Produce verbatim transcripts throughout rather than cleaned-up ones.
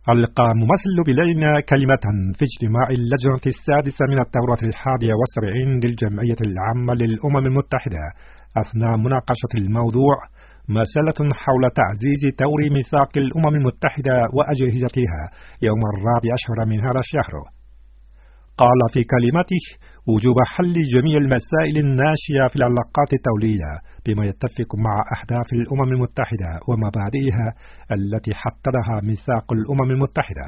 ألقى ممثل بلينا كلمة في اجتماع اللجنة السادسة من الدورة الحادية والسبعين للجمعية العامة للأمم المتحدة أثناء مناقشة الموضوع مسألة حول تعزيز دور ميثاق الأمم المتحدة وأجهزتها يوم الرابع عشر من هذا الشهر. قال في كلمته وجوب حل جميع المسائل الناشئة في العلاقات الدولية بما يتفق مع أهداف الأمم المتحدة ومبادئها التي حددها ميثاق الأمم المتحدة.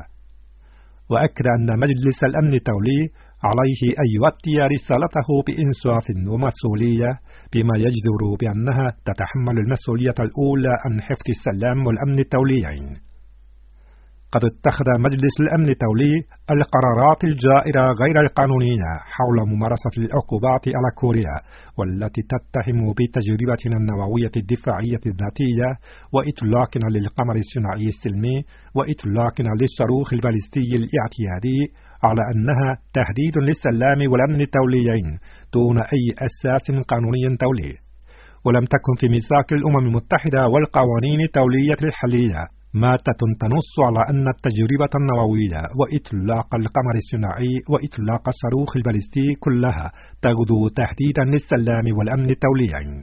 وأكد أن مجلس الأمن الدولي عليه أن يؤدي رسالته بإنصاف ومسؤولية بما يجدر بأنها تتحمل المسؤولية الأولى عن حفظ السلام والأمن الدوليين. قد اتخذ مجلس الأمن الدولي القرارات الجائرة غير القانونية حول ممارسة العقوبات على كوريا والتي تتهم بتجربتنا النووية الدفاعية الذاتية وإطلاقنا للقمر الصناعي السلمي وإطلاقنا للصاروخ البالستي الاعتيادي على أنها تهديد للسلام والأمن الدوليين دون أي أساس قانوني دولي. ولم تكن في ميثاق الأمم المتحدة والقوانين الدولية الحالية مادة تنص على أن التجربة النووية وإطلاق القمر الصناعي وإطلاق الصاروخ البالستي كلها تغدو تهديدا للسلام والأمن الدوليين.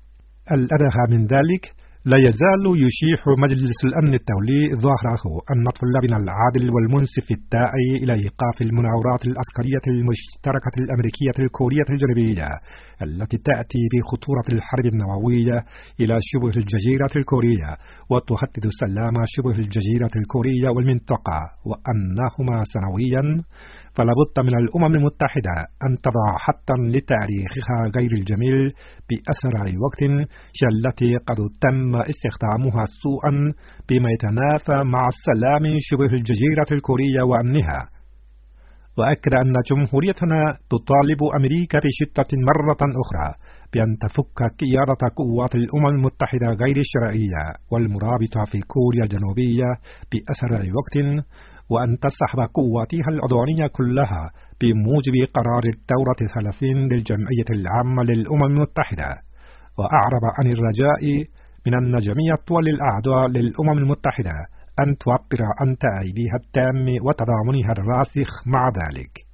الأدهى من ذلك، لا يزال يشيح مجلس الأمن الدولي ظاهره أن طلابنا العادل والمنصف الداعي إلى إيقاف المناورات العسكرية المشتركة الأمريكية الكورية الجنوبية التي تأتي بخطورة الحرب النووية إلى شبه الجزيرة الكورية وتهدد سلام شبه الجزيرة الكورية والمنطقة وأنهما سنويا، فلا بد من الأمم المتحدة أن تضع حدا لتاريخها غير الجميل بأسرع وقت التي قد تم استخدامها سوءا بما يتنافى مع السلام شبه الجزيرة الكورية وأمنها. وأكد أن جمهوريتنا تطالب أمريكا بشدة مرة أخرى بأن تفك قيادة قوات الأمم المتحدة غير الشرعية والمرابطة في كوريا الجنوبية بأسرع وقت، وأن تسحب قواتها العدوانية كلها بموجب قرار الدورة الثلاثين للجمعية العامة للأمم المتحدة. وأعرب عن الرجاء من أن جميع الدول الأعضاء للأمم المتحدة أن تعبر عن تأييدها التام وتضامنها الراسخ مع ذلك.